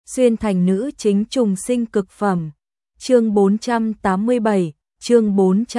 xuyên thành nữ chính trùng sinh cực phẩm. Chương 487, chương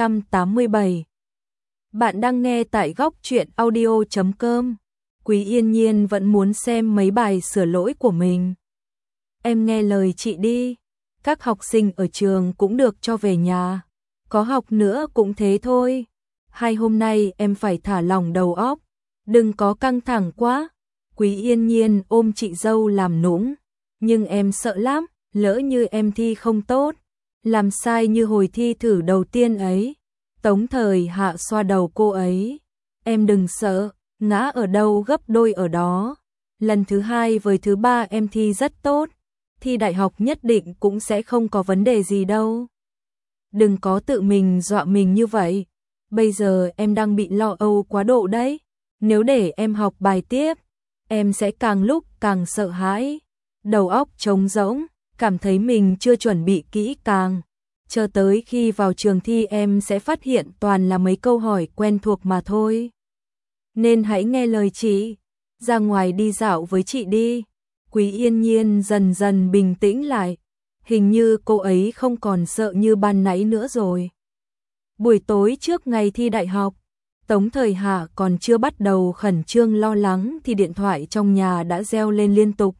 487. Bạn đang nghe tại góc truyện audio.com. Quý Yên Nhiên vẫn muốn xem mấy bài sửa lỗi của mình. Em nghe lời chị đi, các học sinh ở trường cũng được cho về nhà, có học nữa cũng thế thôi. Hai hôm nay em phải thả lỏng đầu óc, đừng có căng thẳng quá. Quý Yên Nhiên ôm chị dâu làm nũng, nhưng em sợ lắm, lỡ như em thi không tốt, làm sai như hồi thi thử đầu tiên ấy. Tống Thời Hạ xoa đầu cô ấy, em đừng sợ, ngã ở đâu gấp đôi ở đó. Lần thứ hai với thứ ba em thi rất tốt, thi đại học nhất định cũng sẽ không có vấn đề gì đâu. Đừng có tự mình dọa mình như vậy, bây giờ em đang bị lo âu quá độ đấy. Nếu để em học bài tiếp, em sẽ càng lúc càng sợ hãi, đầu óc trống rỗng, cảm thấy mình chưa chuẩn bị kỹ càng. Chờ tới khi vào trường thi em sẽ phát hiện toàn là mấy câu hỏi quen thuộc mà thôi. Nên hãy nghe lời chị, ra ngoài đi dạo với chị đi. Quý Yên Nhiên dần dần bình tĩnh lại, hình như cô ấy không còn sợ như ban nãy nữa rồi. Buổi tối trước ngày thi đại học, Tống Thời Hạ còn chưa bắt đầu khẩn trương lo lắng thì điện thoại trong nhà đã reo lên liên tục.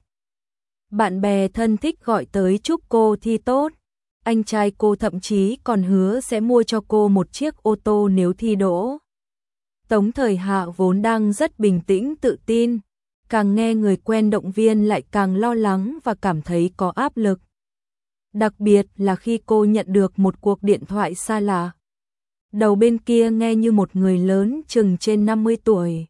Bạn bè thân thích gọi tới chúc cô thi tốt, anh trai cô thậm chí còn hứa sẽ mua cho cô một chiếc ô tô nếu thi đỗ. Tống Thời Hạ vốn đang rất bình tĩnh tự tin, càng nghe người quen động viên lại càng lo lắng và cảm thấy có áp lực. Đặc biệt là khi cô nhận được một cuộc điện thoại xa lạ. Đầu bên kia nghe như một người lớn chừng trên 50 tuổi.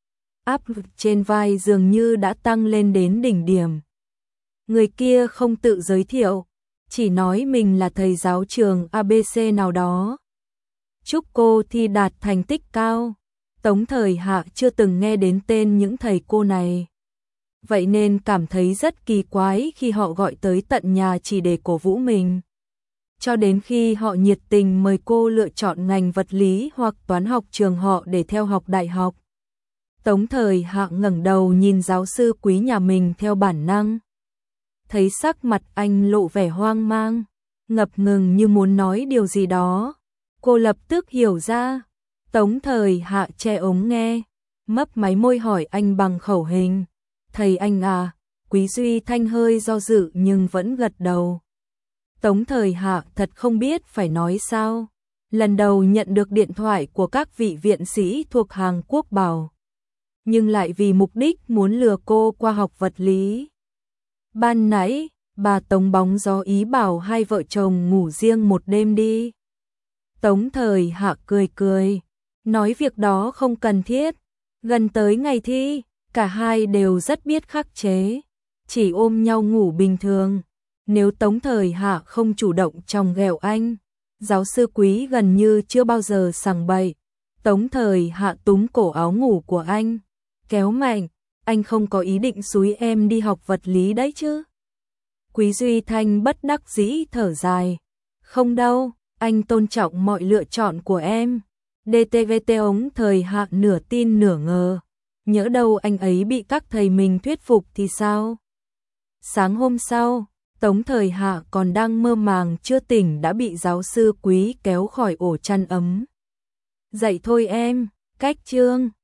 Áp lực trên vai dường như đã tăng lên đến đỉnh điểm. Người kia không tự giới thiệu, chỉ nói mình là thầy giáo trường ABC nào đó. Chúc cô thi đạt thành tích cao. Tống Thời Hạ chưa từng nghe đến tên những thầy cô này. Vậy nên cảm thấy rất kỳ quái khi họ gọi tới tận nhà chỉ để cổ vũ mình. Cho đến khi họ nhiệt tình mời cô lựa chọn ngành vật lý hoặc toán học trường họ để theo học đại học. Tống Thời Hạ ngẩng đầu nhìn giáo sư Quý nhà mình theo bản năng. Thấy sắc mặt anh lộ vẻ hoang mang, ngập ngừng như muốn nói điều gì đó. Cô lập tức hiểu ra. Tống Thời Hạ che ống nghe, mấp máy môi hỏi anh bằng khẩu hình. Thầy anh à? Quý Duy Thanh hơi do dự nhưng vẫn gật đầu. Tống Thời Hạ thật không biết phải nói sao. Lần đầu nhận được điện thoại của các vị viện sĩ thuộc hàng quốc bảo, nhưng lại vì mục đích muốn lừa cô qua học vật lý. Ban nãy, bà Tống bóng gió ý bảo hai vợ chồng ngủ riêng một đêm đi. Tống Thời Hạ cười cười, nói việc đó không cần thiết. Gần tới ngày thi, cả hai đều rất biết khắc chế, chỉ ôm nhau ngủ bình thường. Nếu Tống Thời Hạ không chủ động chòng ghẹo anh, giáo sư Quý gần như chưa bao giờ sằng bậy. Tống Thời Hạ túm cổ áo ngủ của anh, kéo mạnh, anh không có ý định xúi em đi học vật lý đấy chứ? Quý Duy Thanh bất đắc dĩ thở dài, không đâu, anh tôn trọng mọi lựa chọn của em. DTVT Tống Thời Hạ nửa tin nửa ngờ, nhỡ đâu anh ấy bị các thầy mình thuyết phục thì sao? Sáng hôm sau, Tống Thời Hạ còn đang mơ màng chưa tỉnh đã bị giáo sư Quý kéo khỏi ổ chăn ấm. Dậy thôi em, cách chương.